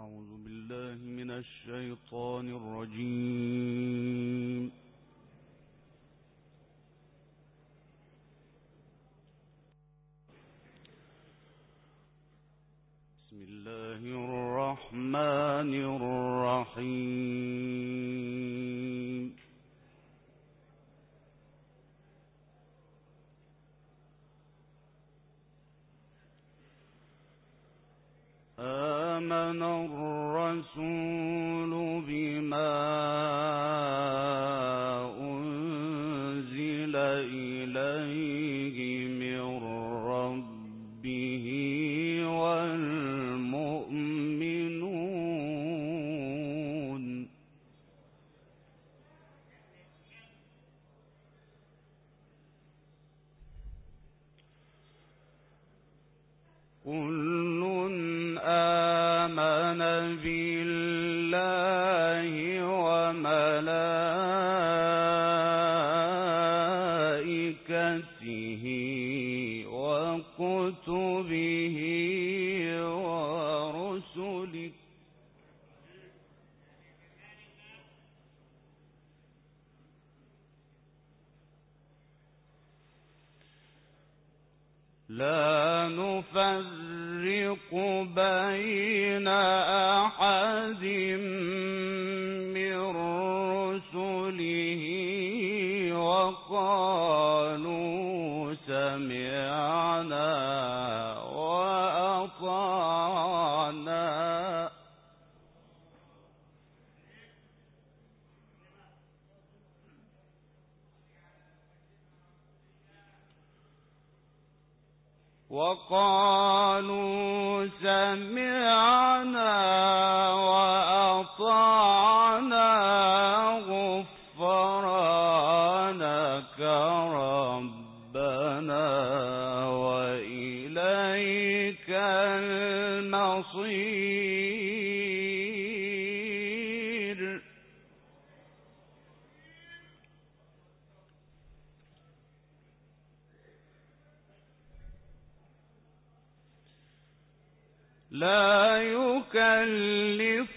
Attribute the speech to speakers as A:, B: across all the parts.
A: أعوذ بالله من الشيطان الرجيم. بسم الله الرحمن الرحيم. آمن الرسول بما أنزل إليه من ربه والمؤمنون كل آمن بالله وملائكته وكتبه ورسله لا نفرق بين أحد من رسله وقالوا سمعنا وأطعنا غفرانك ربنا وإليك المصير لا يكلف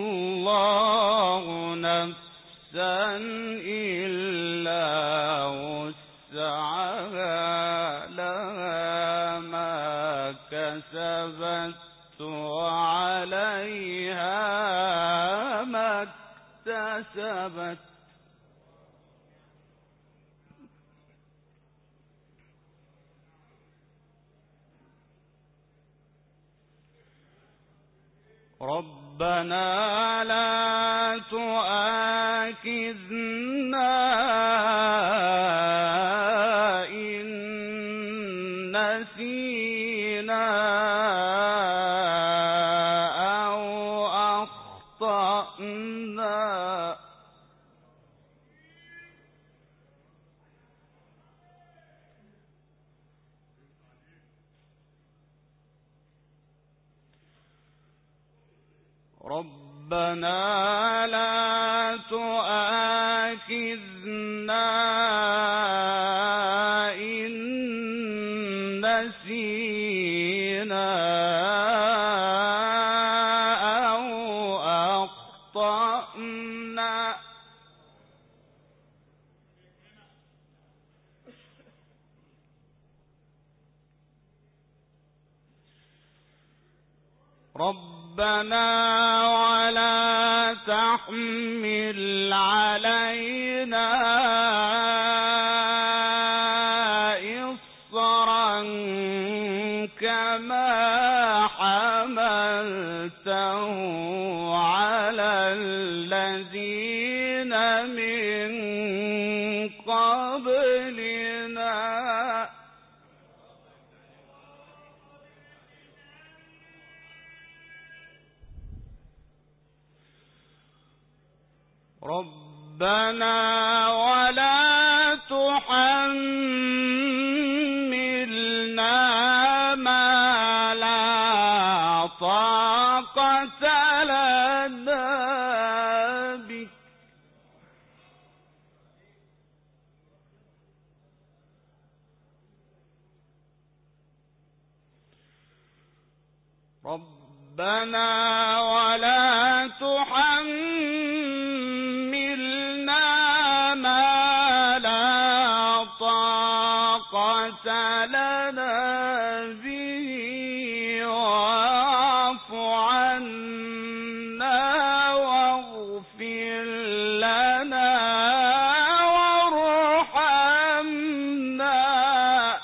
A: الله نفسا إلا وسعها لها ما كسبت وعليها ما اكتسبت ربنا لا تؤاخذنا إن نسينا أو أخطأنا ربنا لا تؤاخذنا إن نسينا أو أخطأنا ربنا ولا تحمل علينا إصرا كما حملته على الذين من قبلنا ربنا ولا تحملنا ما لا طاقة لنا به ربنا ربنا ولا تحملنا ما لا طاقة لنا به واعف عنا واغفر لنا وارحمنا.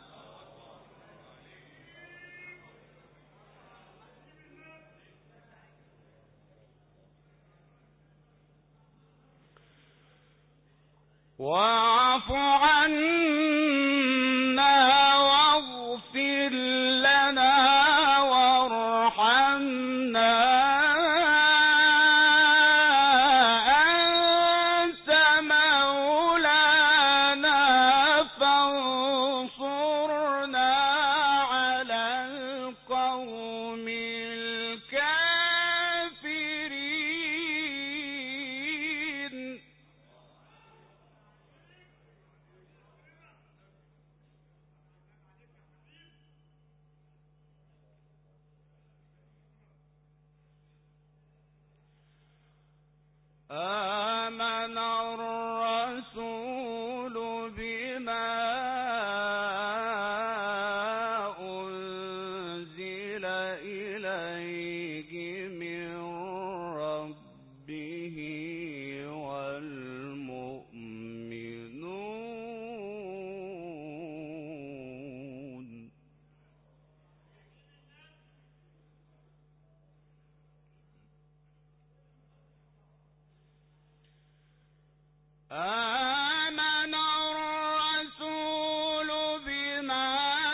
A: واعف عنا واغفر لنا وارحمنا أنت مولانا فانصرنا على القوم الكافرين. آمن الرسول بما أنزل إليه من ربه والمؤمنون. آمن الرسول بما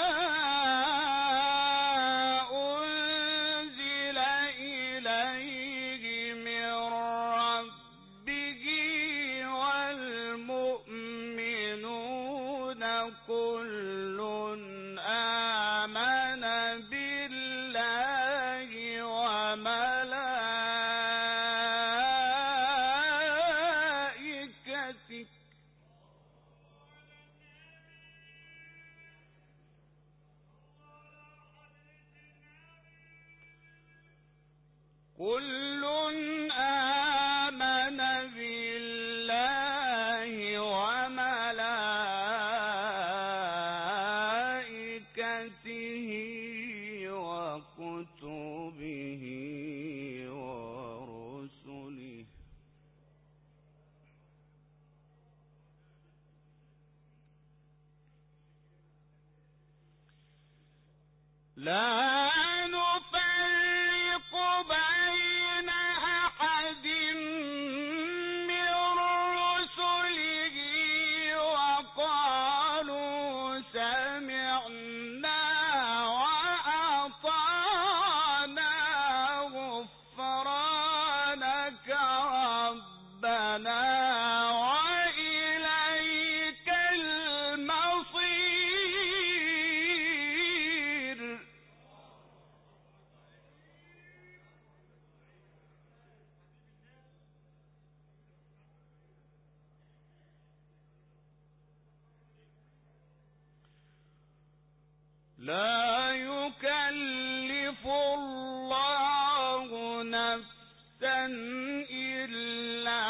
A: أنزل إليه من ربه والمؤمنون كل آمن بالله وملائكته كل آمن بالله وملائكته وكتبه ورسله لا نفرق بين أحد من رسله وقالوا سمعنا وأطعنا غفرانك ربنا وإليك المصير. لا يكلف الله نفسا إلا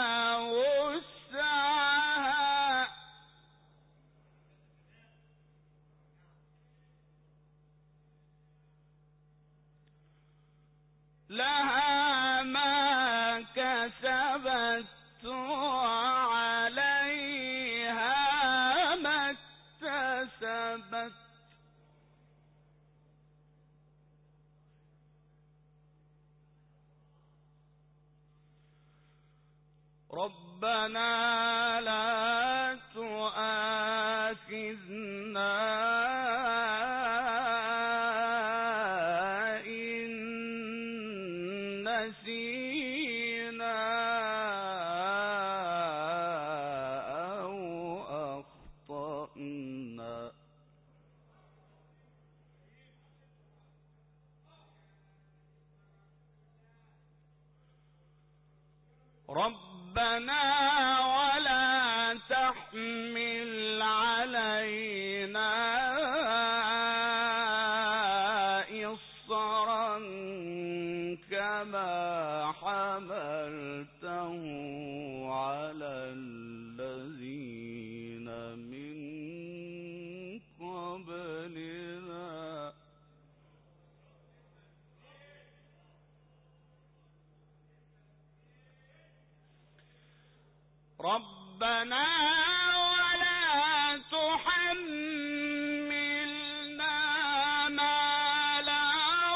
A: وسعها لها ما كسبت وعليها ما اكتسبت. ربنا لا تؤاخذنا إن نسينا أو أخطأنا. ربنا ولا تحمل علينا إصرا إصرا كما حملته على الذين من قبلنا ربنا ولا تحملنا ما لا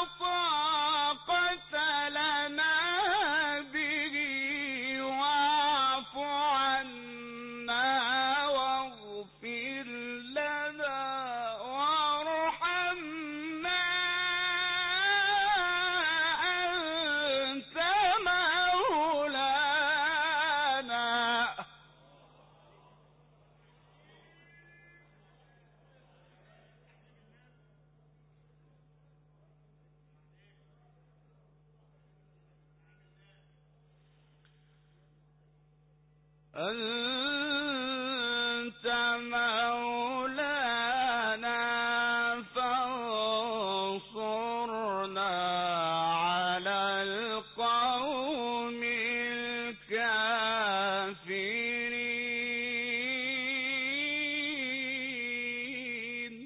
A: طاقة لنا به واعف عنا واغفر لنا وارحمنا أنت مولانا أنت مولانا فانصرنا على القوم الكافرين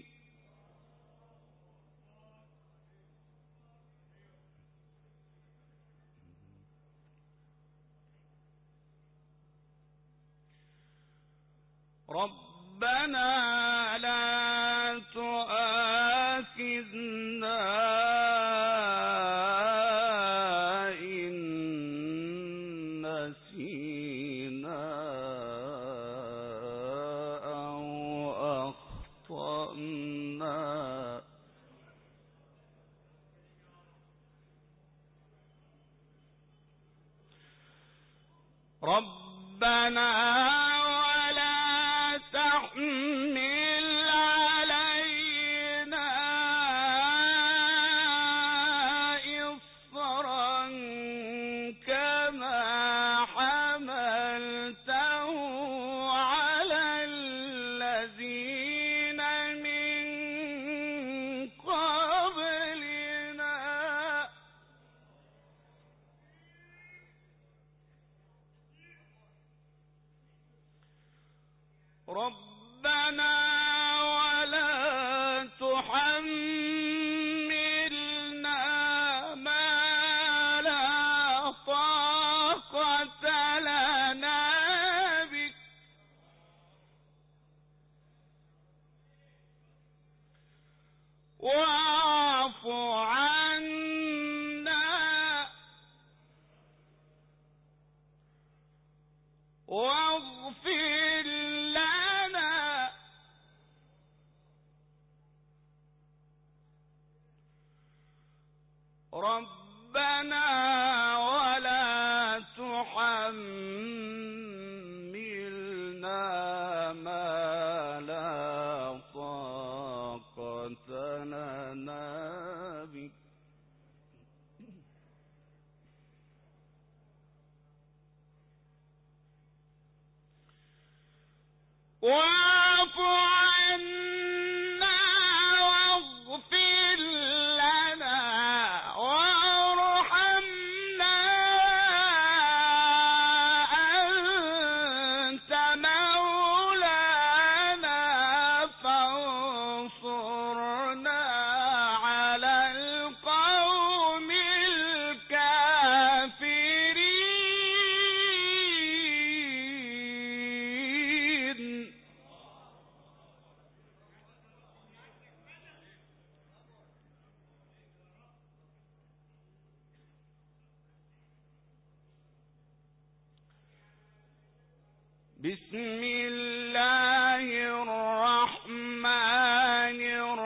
A: ربنا لا تؤاخذنا إن نسينا أو أخطأنا ربنا ولا تحمل علينا إصرا كما حملته على الذين من قبلنا ربنا ولا تحملنا ما لا طاقة لنا به واعف عنا واغفر لنا ربنا ولا تحملنا ما لا طاقة لنا به واعف عنا واغفر لنا وارحمنا أنت مولانا فانصرنا على القوم الكافرين بسم الله الرحمن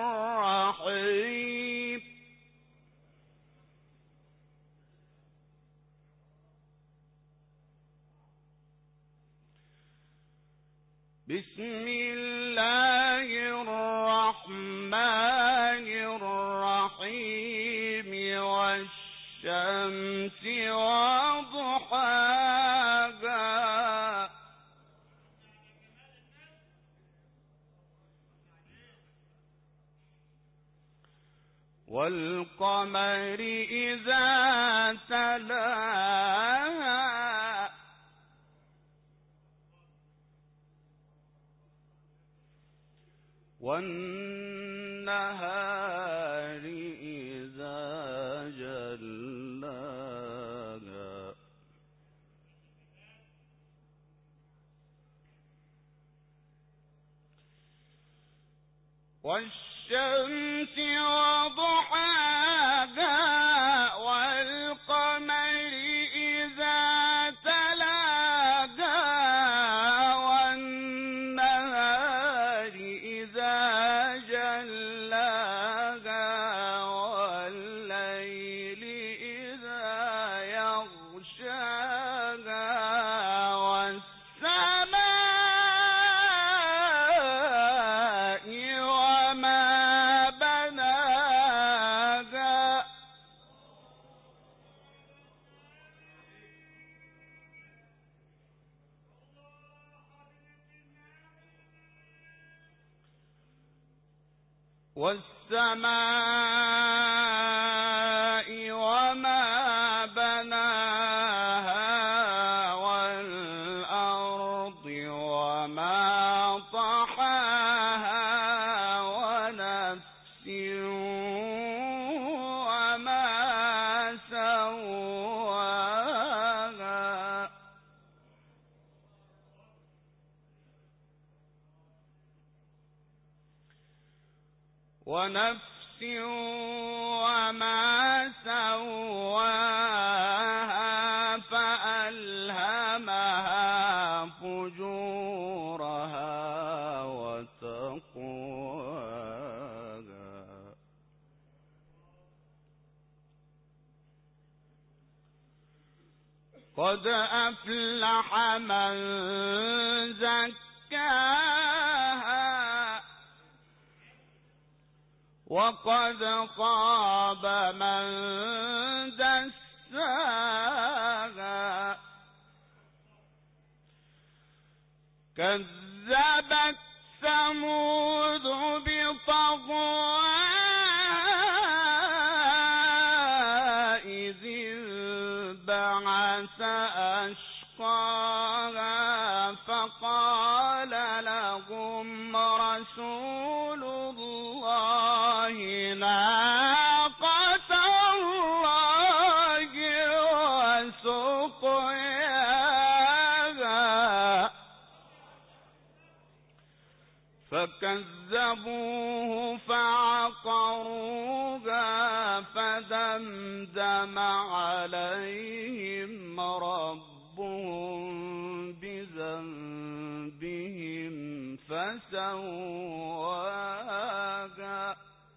A: الرحيم بسم الله الرحمن الرحيم والشمس وضحاها والقمر والقمر إذا تلاها والنهار إذا جلاها والشمس وضحاها والقمر إذا تلاها والنهار إذا جلاها والليل إذا يغشاها والسماء وما بناها والسماء وما بناها والأرض وما طحاها ونفس وما سواها ونفس وما سواها فألهمها فجورها وتقواها قد أفلح من زكاها وقد خاب من دساها كذبت ثمود بطغواها إذ انبعث أشقاها فقال لهم رسول الله ناقة الله وسقياها فكذبوه فعقروها فدمدم عليهم ربهم بذنبهم فسواها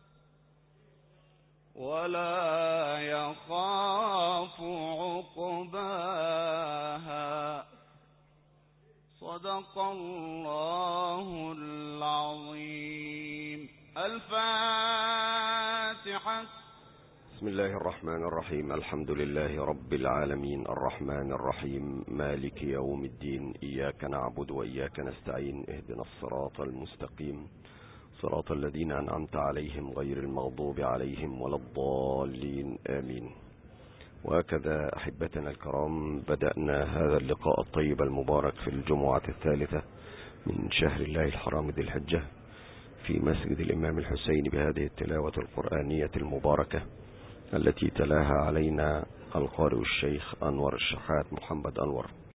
A: ولا يخاف عقباها صدق الله العظيم. الفاتحة.
B: بسم الله الرحمن الرحيم. الحمد لله رب العالمين الرحمن الرحيم مالك يوم الدين. إياك نعبد وإياك نستعين. اهدنا الصراط المستقيم صراط الذين أنعمت عليهم غير المغضوب عليهم ولا الضالين آمين. وهكذا أحبتنا الكرام بدأنا هذا اللقاء الطيب المبارك في الجمعة الثالثة من شهر الله الحرام ذي الحجة في مسجد الإمام الحسين بهذه التلاوة القرآنية المباركة التي تلاها علينا القارئ الشيخ أنور الشحات محمد أنور